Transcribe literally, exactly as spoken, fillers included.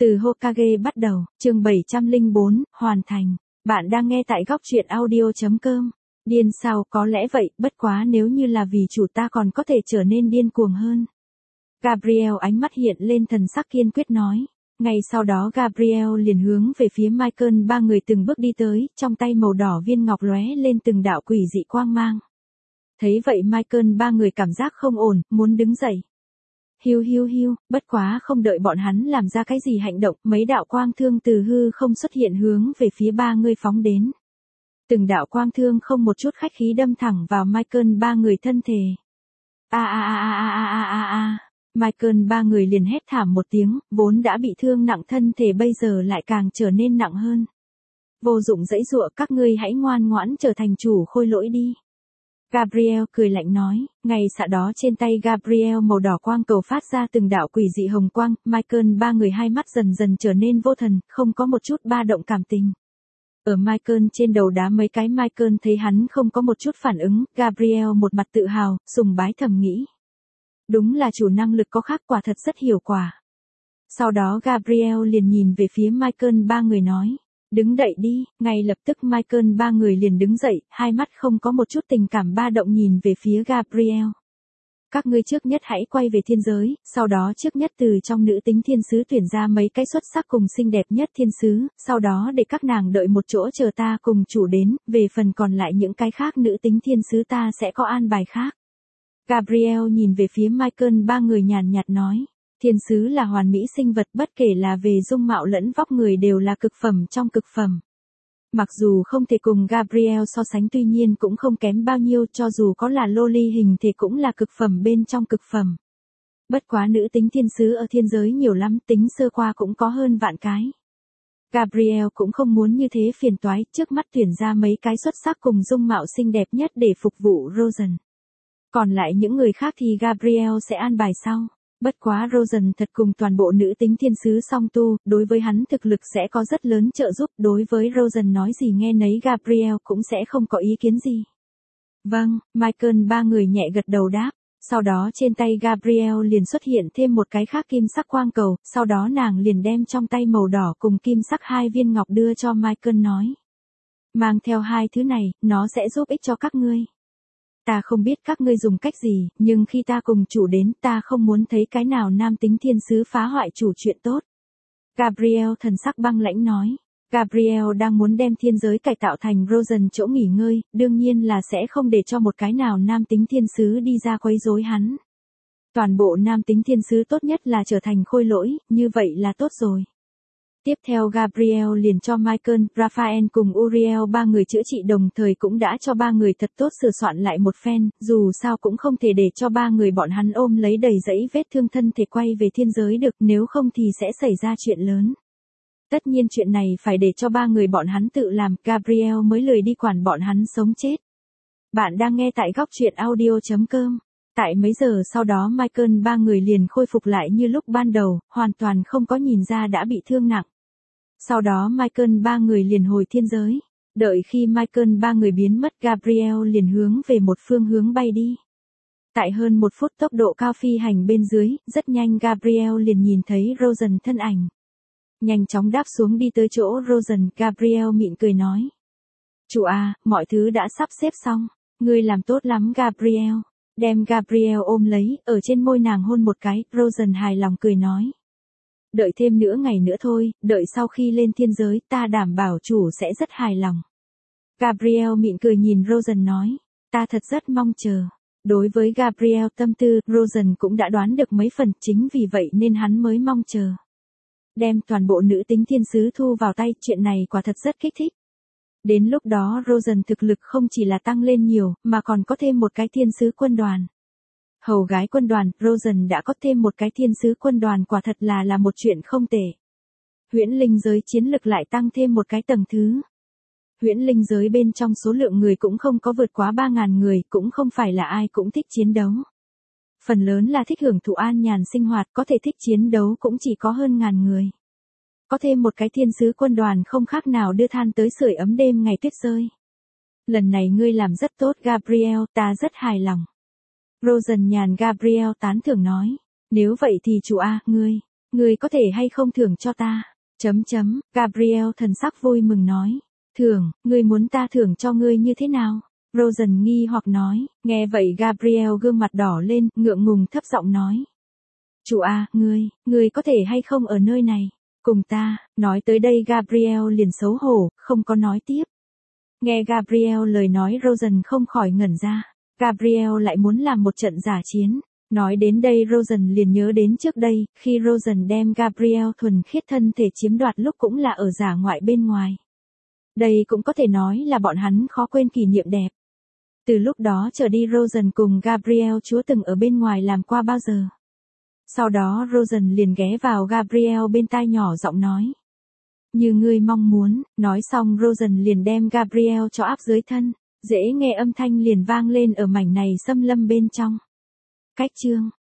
Từ Hokage bắt đầu, chương bảy trăm lẻ bốn, hoàn thành. Bạn đang nghe tại góc truyện audio.com. Điên sao, có lẽ vậy, bất quá nếu như là vì chủ ta còn có thể trở nên điên cuồng hơn. Gabriel ánh mắt hiện lên thần sắc kiên quyết nói. Ngay sau đó Gabriel liền hướng về phía Michael ba người từng bước đi tới, trong tay màu đỏ viên ngọc lóe lên từng đạo quỷ dị quang mang. Thấy vậy Michael ba người cảm giác không ổn, muốn đứng dậy. Hiu hiu hiu, bất quá không đợi bọn hắn làm ra cái gì hành động, mấy đạo quang thương từ hư không xuất hiện hướng về phía ba người phóng đến. Từng đạo quang thương không một chút khách khí đâm thẳng vào Michael ba người thân thể. A a a a a a a a. Michael ba người liền hét thảm một tiếng, vốn đã bị thương nặng thân thể bây giờ lại càng trở nên nặng hơn. Vô dụng dãy dụa, các ngươi hãy ngoan ngoãn trở thành chủ khôi lỗi đi. Gabriel cười lạnh nói, ngay xạ đó trên tay Gabriel màu đỏ quang cầu phát ra từng đạo quỷ dị hồng quang, Michael ba người hai mắt dần dần trở nên vô thần, không có một chút ba động cảm tình. Ở Michael trên đầu đá mấy cái Michael thấy hắn không có một chút phản ứng, Gabriel một mặt tự hào, sùng bái thầm nghĩ. Đúng là chủ năng lực có khác, quả thật rất hiệu quả. Sau đó Gabriel liền nhìn về phía Michael ba người nói. Đứng dậy đi, ngay lập tức Michael ba người liền đứng dậy, hai mắt không có một chút tình cảm ba động nhìn về phía Gabriel. Các ngươi trước nhất hãy quay về thiên giới, sau đó trước nhất từ trong nữ tính thiên sứ tuyển ra mấy cái xuất sắc cùng xinh đẹp nhất thiên sứ, sau đó để các nàng đợi một chỗ chờ ta cùng chủ đến, về phần còn lại những cái khác nữ tính thiên sứ ta sẽ có an bài khác. Gabriel nhìn về phía Michael ba người nhàn nhạt nói. Thiên sứ là hoàn mỹ sinh vật, bất kể là về dung mạo lẫn vóc người đều là cực phẩm trong cực phẩm. Mặc dù không thể cùng Gabriel so sánh, tuy nhiên cũng không kém bao nhiêu, cho dù có là loli hình thì cũng là cực phẩm bên trong cực phẩm. Bất quá nữ tính thiên sứ ở thiên giới nhiều lắm, tính sơ qua cũng có hơn vạn cái. Gabriel cũng không muốn như thế phiền toái, trước mắt tuyển ra mấy cái xuất sắc cùng dung mạo xinh đẹp nhất để phục vụ Rosen. Còn lại những người khác thì Gabriel sẽ an bài sau. Bất quá Rosen thật cùng toàn bộ nữ tính thiên sứ song tu, đối với hắn thực lực sẽ có rất lớn trợ giúp, đối với Rosen nói gì nghe nấy Gabriel cũng sẽ không có ý kiến gì. Vâng, Michael ba người nhẹ gật đầu đáp, sau đó trên tay Gabriel liền xuất hiện thêm một cái khác kim sắc quang cầu, sau đó nàng liền đem trong tay màu đỏ cùng kim sắc hai viên ngọc đưa cho Michael nói. Mang theo hai thứ này, nó sẽ giúp ích cho các ngươi. Ta không biết các ngươi dùng cách gì, nhưng khi ta cùng chủ đến, ta không muốn thấy cái nào nam tính thiên sứ phá hoại chủ chuyện tốt. Gabriel thần sắc băng lãnh nói. Gabriel đang muốn đem thiên giới cải tạo thành Rosen chỗ nghỉ ngơi, đương nhiên là sẽ không để cho một cái nào nam tính thiên sứ đi ra quấy rối hắn. Toàn bộ nam tính thiên sứ tốt nhất là trở thành khôi lỗi, như vậy là tốt rồi. Tiếp theo Gabriel liền cho Michael, Raphael cùng Uriel ba người chữa trị, đồng thời cũng đã cho ba người thật tốt sửa soạn lại một phen, dù sao cũng không thể để cho ba người bọn hắn ôm lấy đầy dẫy vết thương thân thể quay về thiên giới được, nếu không thì sẽ xảy ra chuyện lớn. Tất nhiên chuyện này phải để cho ba người bọn hắn tự làm, Gabriel mới lười đi quản bọn hắn sống chết. Bạn đang nghe tại góc truyện audio.com. Tại mấy giờ sau đó Michael ba người liền khôi phục lại như lúc ban đầu, hoàn toàn không có nhìn ra đã bị thương nặng. Sau đó Michael ba người liền hồi thiên giới. Đợi khi Michael ba người biến mất, Gabriel liền hướng về một phương hướng bay đi. Tại hơn một phút tốc độ cao phi hành bên dưới, rất nhanh Gabriel liền nhìn thấy Rosen thân ảnh. Nhanh chóng đáp xuống đi tới chỗ Rosen, Gabriel mỉm cười nói. Chủ à, mọi thứ đã sắp xếp xong, ngươi làm tốt lắm Gabriel. Đem Gabriel ôm lấy, ở trên môi nàng hôn một cái, Rosen hài lòng cười nói. Đợi thêm nửa ngày nữa thôi, đợi sau khi lên thiên giới, ta đảm bảo chủ sẽ rất hài lòng. Gabriel mỉm cười nhìn Rosen nói, ta thật rất mong chờ. Đối với Gabriel tâm tư, Rosen cũng đã đoán được mấy phần, chính vì vậy nên hắn mới mong chờ. Đem toàn bộ nữ tính thiên sứ thu vào tay, chuyện này quả thật rất kích thích. Đến lúc đó Rosen thực lực không chỉ là tăng lên nhiều, mà còn có thêm một cái thiên sứ quân đoàn. Hầu gái quân đoàn, Rosen đã có thêm một cái thiên sứ quân đoàn, quả thật là là một chuyện không tệ. Huyễn linh giới chiến lực lại tăng thêm một cái tầng thứ. Huyễn linh giới bên trong số lượng người cũng không có vượt quá ba ngàn người, cũng không phải là ai cũng thích chiến đấu. Phần lớn là thích hưởng thụ an nhàn sinh hoạt, có thể thích chiến đấu cũng chỉ có hơn ngàn người. Có thêm một cái thiên sứ quân đoàn không khác nào đưa than tới sưởi ấm đêm ngày tuyết rơi. Lần này ngươi làm rất tốt Gabriel, ta rất hài lòng. Rosen nhàn Gabriel tán thưởng nói. Nếu vậy thì chủ A, ngươi, Ngươi có thể hay không thưởng cho ta? Chấm chấm, Gabriel thần sắc vui mừng nói. Thưởng, ngươi muốn ta thưởng cho ngươi như thế nào? Rosen nghi hoặc nói, nghe vậy Gabriel gương mặt đỏ lên, ngượng ngùng thấp giọng nói. Chủ à, ngươi, ngươi có thể hay không ở nơi này? Cùng ta, nói tới đây Gabriel liền xấu hổ, không có nói tiếp. Nghe Gabriel lời nói Rosen không khỏi ngẩn ra. Gabriel lại muốn làm một trận giả chiến. Nói đến đây Rosen liền nhớ đến trước đây, khi Rosen đem Gabriel thuần khiết thân thể chiếm đoạt lúc cũng là ở giả ngoại bên ngoài. Đây cũng có thể nói là bọn hắn khó quên kỷ niệm đẹp. Từ lúc đó trở đi Rosen cùng Gabriel chúa từng ở bên ngoài làm qua bao giờ. Sau đó Rosen liền ghé vào Gabriel bên tai nhỏ giọng nói. Như ngươi mong muốn, nói xong Rosen liền đem Gabriel cho áp dưới thân, dễ nghe âm thanh liền vang lên ở mảnh này xâm lâm bên trong. Cách chương